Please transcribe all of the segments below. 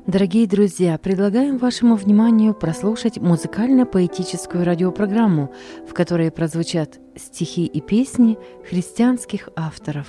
Дорогие друзья, предлагаем вашему вниманию прослушать музыкально-поэтическую радиопрограмму, в которой прозвучат стихи и песни христианских авторов.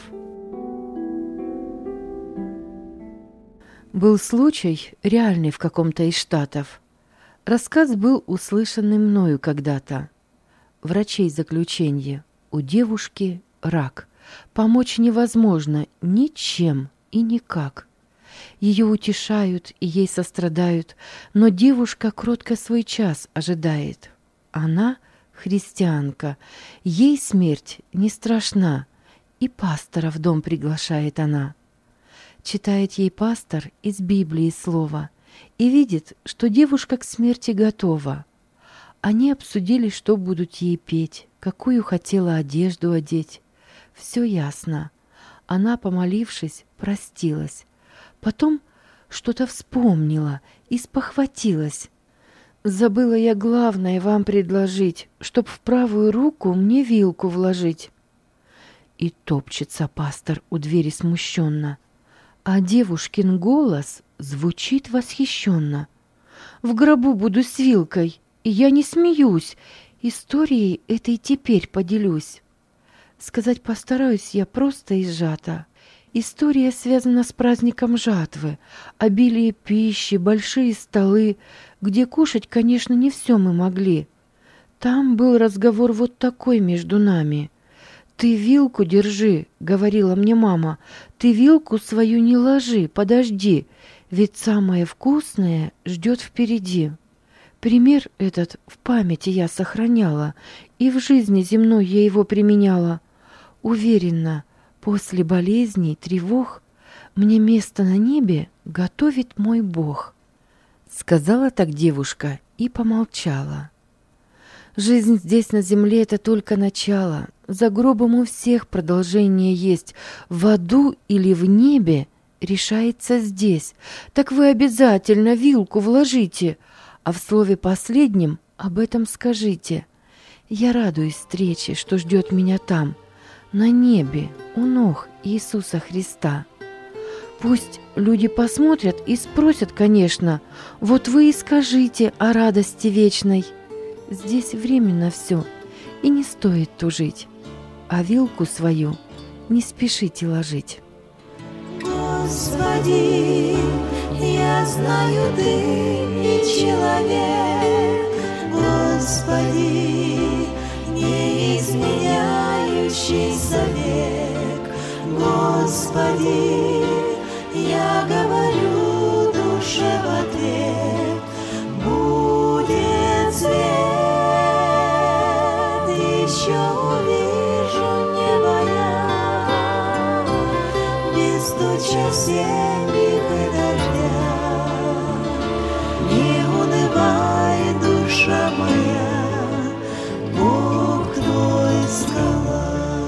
Был случай, реальный в каком-то из штатов. Рассказ был услышанный мною когда-то. Врачей заключение. У девушки рак. Помочь невозможно ничем и никак. Ее утешают и ей сострадают, но девушка кротко свой час ожидает. Она христианка, ей смерть не страшна, и пастора в дом приглашает она. Читает ей пастор из Библии слово и видит, что девушка к смерти готова. Они обсудили, что будут ей петь, какую хотела одежду одеть. Все ясно. Она, помолившись, простилась. Потом что-то вспомнила и спохватилась. «Забыла я главное вам предложить, чтоб в правую руку мне вилку вложить». И топчется пастор у двери смущенно, а девушкин голос звучит восхищенно. «В гробу буду с вилкой, и я не смеюсь, историей этой теперь поделюсь». Сказать постараюсь я просто и сжато. История связана с праздником жатвы, обилие пищи, большие столы, где кушать, конечно, не все мы могли. Там был разговор вот такой между нами. «Ты вилку держи», — говорила мне мама, — «ты вилку свою не ложи, подожди, ведь самое вкусное ждет впереди». Пример этот в памяти я сохраняла, и в жизни земной я его применяла. Уверена, после болезней, тревог мне место на небе готовит мой Бог. Сказала так девушка и помолчала. Жизнь здесь на земле — это только начало. За гробом у всех продолжение есть. В аду или в небе решается здесь. Так вы обязательно вилку вложите, а в слове последнем об этом скажите. Я радуюсь встрече, что ждет меня там, на небе, у ног Иисуса Христа. Пусть люди посмотрят и спросят, конечно, вот вы и скажите о радости вечной. Здесь временно все, и не стоит тужить, а вилку свою не спешите ложить. Господи, я знаю, Ты не человек, Господи, не изменяющийся век, Господи, я говорю душе в ответ, будет свет, еще увижу небо я, без тучи снег и дождя. Не унывай, душа моя, Бог твой скала.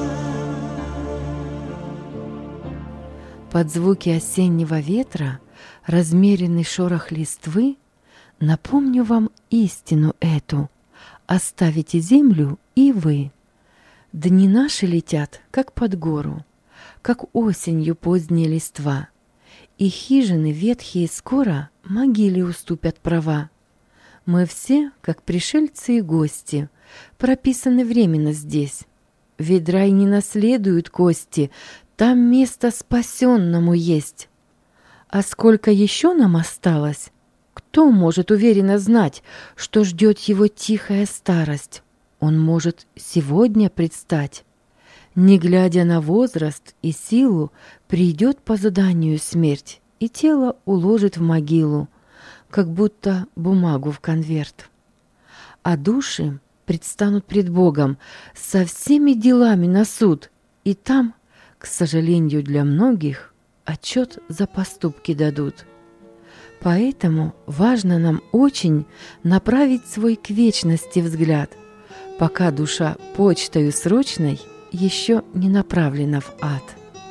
Под звуки осеннего ветра, размеренный шорох листвы, напомню вам истину эту: оставите землю и вы. Дни наши летят, как под гору, как осенью поздняя листва, и хижины ветхие скоро могиле уступят права. Мы все, как пришельцы и гости, прописаны временно здесь. Ведь рай не наследуют кости, там место спасенному есть. А сколько еще нам осталось? Кто может уверенно знать, что ждет его тихая старость? Он может сегодня предстать. Не глядя на возраст и силу, придет по заданию смерть, и тело уложит в могилу, как будто бумагу в конверт. А души предстанут пред Богом со всеми делами на суд, и там, к сожалению для многих, отчет за поступки дадут. Поэтому важно нам очень направить свой к вечности взгляд, пока душа почтою срочной еще не направлена в ад.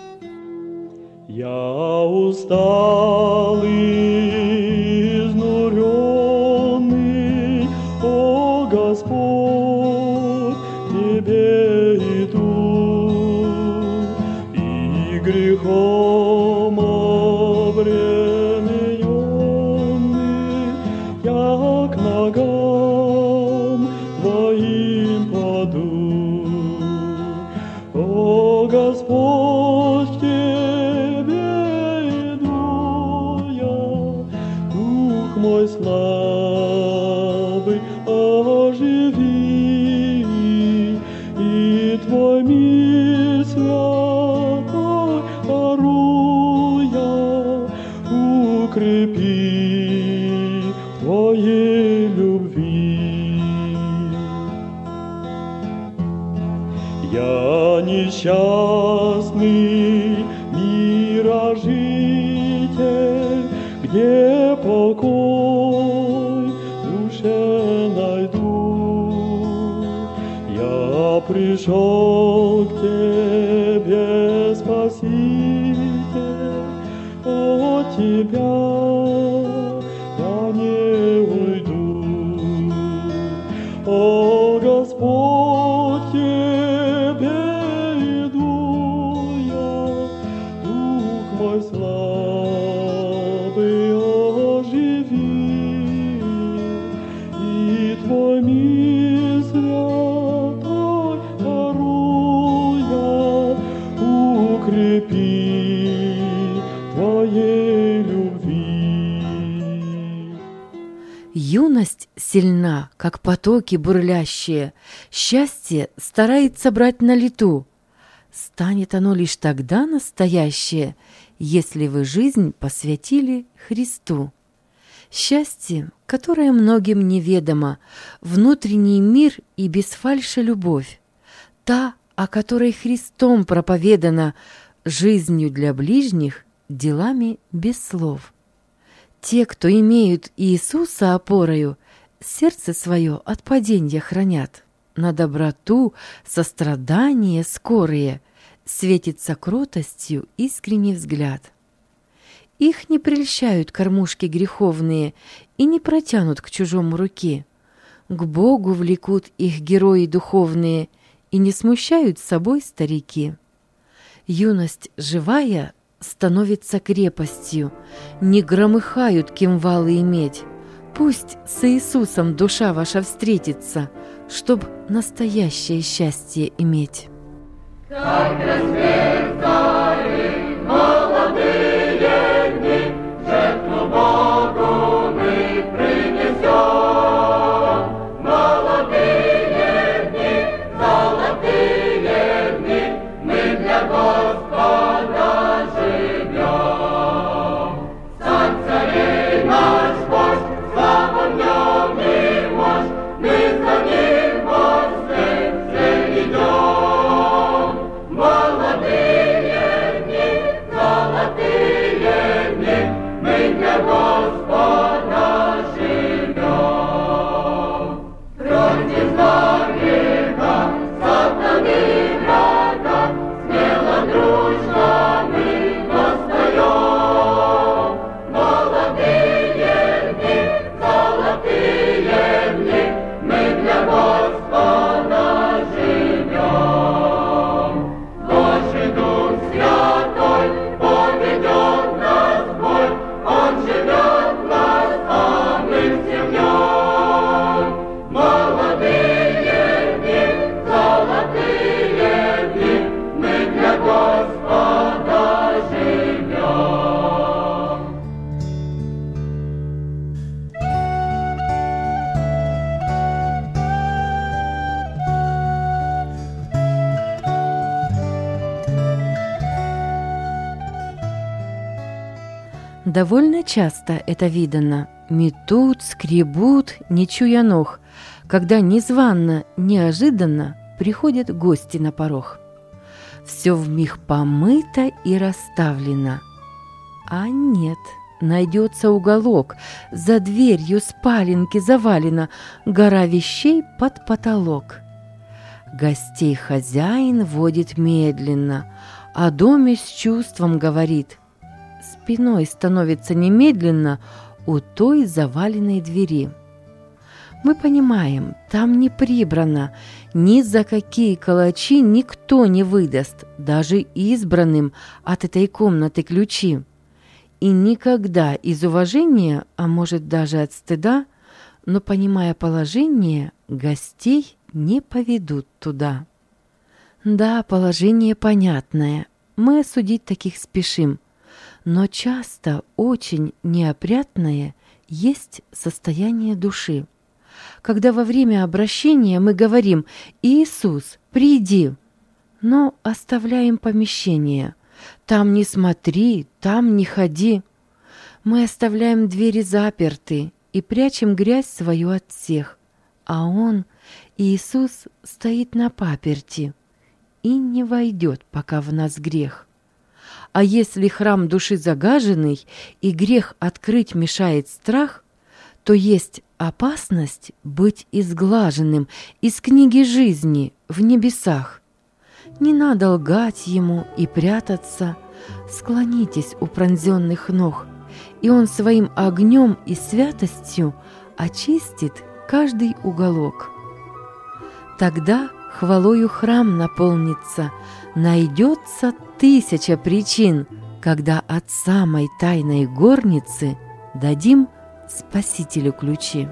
Я усталый, изнуренный, о Господь, к Тебе иду, и грехом обременен к ногам Твоим паду. О Господь, к Тебе иду я, дух мой слабый оживи, и Твой мир святой даруя, укрепи в Твоей любви. Я несчастный мирожитель, где покой душе найду. Я пришел к Тебе, Спаситель, от Тебя я не уйду. О Господь, к Тебе иду я, дух мой слабый оживи, и Твой мир святой даруя, укрепи Твоей любви. Юность сильна, как потоки бурлящие, счастье старается брать на лету. Станет оно лишь тогда настоящее, если вы жизнь посвятили Христу. Счастье, которое многим неведомо, внутренний мир и без фальши любовь, та, о которой Христом проповедана, жизнью для ближних, делами без слов. Те, кто имеют Иисуса опорою, сердце свое от паденья хранят. На доброту, сострадание скорые светится кротостью искренний взгляд. Их не прельщают кормушки греховные и не протянут к чужому руки. К Богу влекут их герои духовные и не смущают собой старики. Юность живая становится крепостью, не громыхают кимвалы и медь. Пусть с Иисусом душа ваша встретится, чтоб настоящее счастье иметь. Как расцветали молодые дни, жертву Богу мы принесем. Молодые дни, золотые дни, мы для Господа живем. Царь царей наш вождь, слава в нем и мощь, мы за ним во все идем. Молодые дни, золотые дни, мы для Господа живем. Против греха, сатаны врага, смело, дружно мы восстаем. Молодые дни, золотые дни, мы для Господа живем. Божий Дух Святой поведет нас в бой, Он живет в нас, а мы все в Нем. Молодые дни, золотые дни, мы для Господа живем. Довольно часто это видано. Метут, скребут, не чуя ног, когда незванно, неожиданно приходят гости на порог. Все вмиг помыто и расставлено. А нет, найдется уголок, за дверью спаленки завалено, гора вещей под потолок. Гостей хозяин водит медленно, о доме с чувством говорит. Спиной становится немедленно у той заваленной двери. Мы понимаем, там не прибрано, ни за какие калачи никто не выдаст, даже избранным от этой комнаты ключи. И никогда из уважения, а может даже от стыда, но, понимая положение, гостей не поведут туда. Да, положение понятное, мы осудить таких спешим, но часто очень неопрятное есть состояние души. Когда во время обращения мы говорим «Иисус, приди», но оставляем помещение, там не смотри, там не ходи. Мы оставляем двери заперты и прячем грязь свою от всех, а Он, Иисус, стоит на паперти и не войдет, пока в нас грех. А если храм души загаженный и грех открыть мешает страх, то есть опасность быть изглаженным из книги жизни в небесах. Не надо лгать ему и прятаться, склонитесь у пронзенных ног, и он своим огнем и святостью очистит каждый уголок. Тогда хвалою храм наполнится, найдется 1000 причин, когда от самой тайной горницы дадим Спасителю ключи.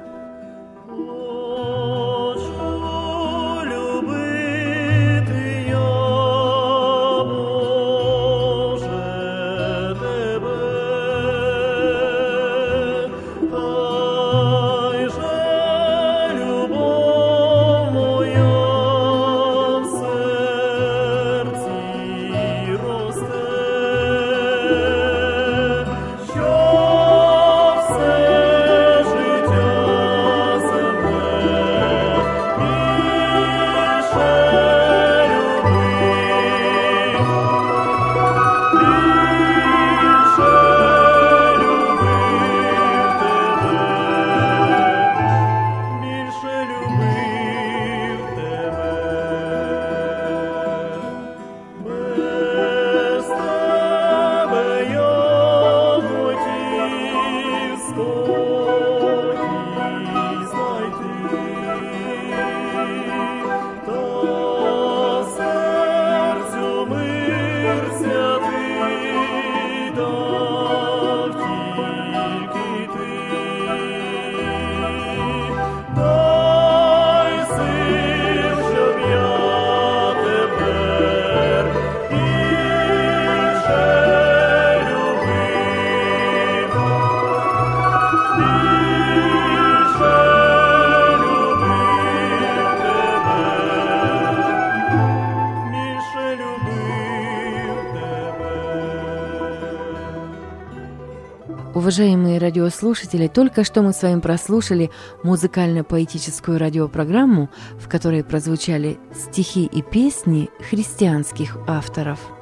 Уважаемые радиослушатели, только что мы с вами прослушали музыкально-поэтическую радиопрограмму, в которой прозвучали стихи и песни христианских авторов.